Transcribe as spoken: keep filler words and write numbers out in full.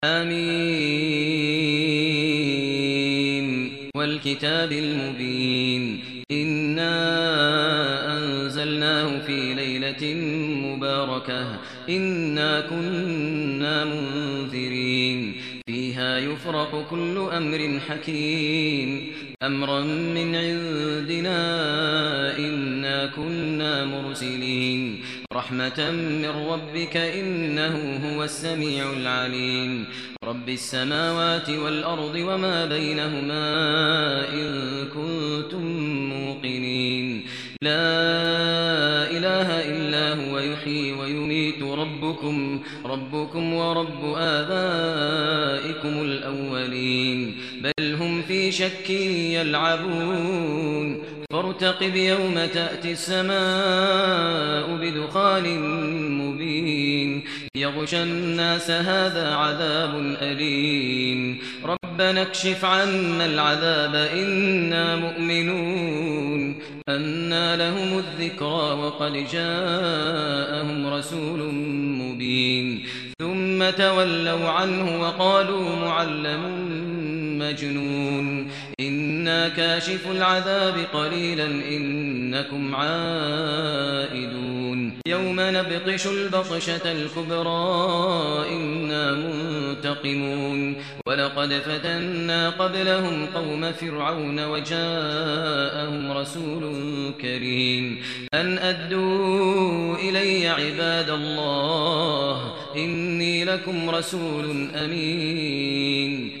آمين والكتاب المبين إنا أنزلناه في ليلة مباركة إنا كنا منذرين فيها يفرق كل أمر حكيم أمرا من عندنا إنا كنا مرسلين رحمة من ربك إنه هو السميع العليم رب السماوات والأرض وما بينهما إن كنتم موقنين لا إله إلا هو يحيي ويميت ربكم ربكم ورب آبائكم الأولين بل هم في شك يلعبون فارتقب يوم تأتي السماء بدخان مبين يغشى الناس هذا عذاب أليم ربنا اكشف عنا العذاب إنا مؤمنون أنى لهم الذكرى وقد جاءهم رسول مبين ثم تولوا عنه وقالوا معلم مجنون إنا كاشف العذاب قليلا إنكم عائدون يوم نبطش البطشة الكبرى إنا منتقمون ولقد فتنا قبلهم قوم فرعون وجاءهم رسول كريم أن أدوا إلي عباد الله إني لكم رسول أمين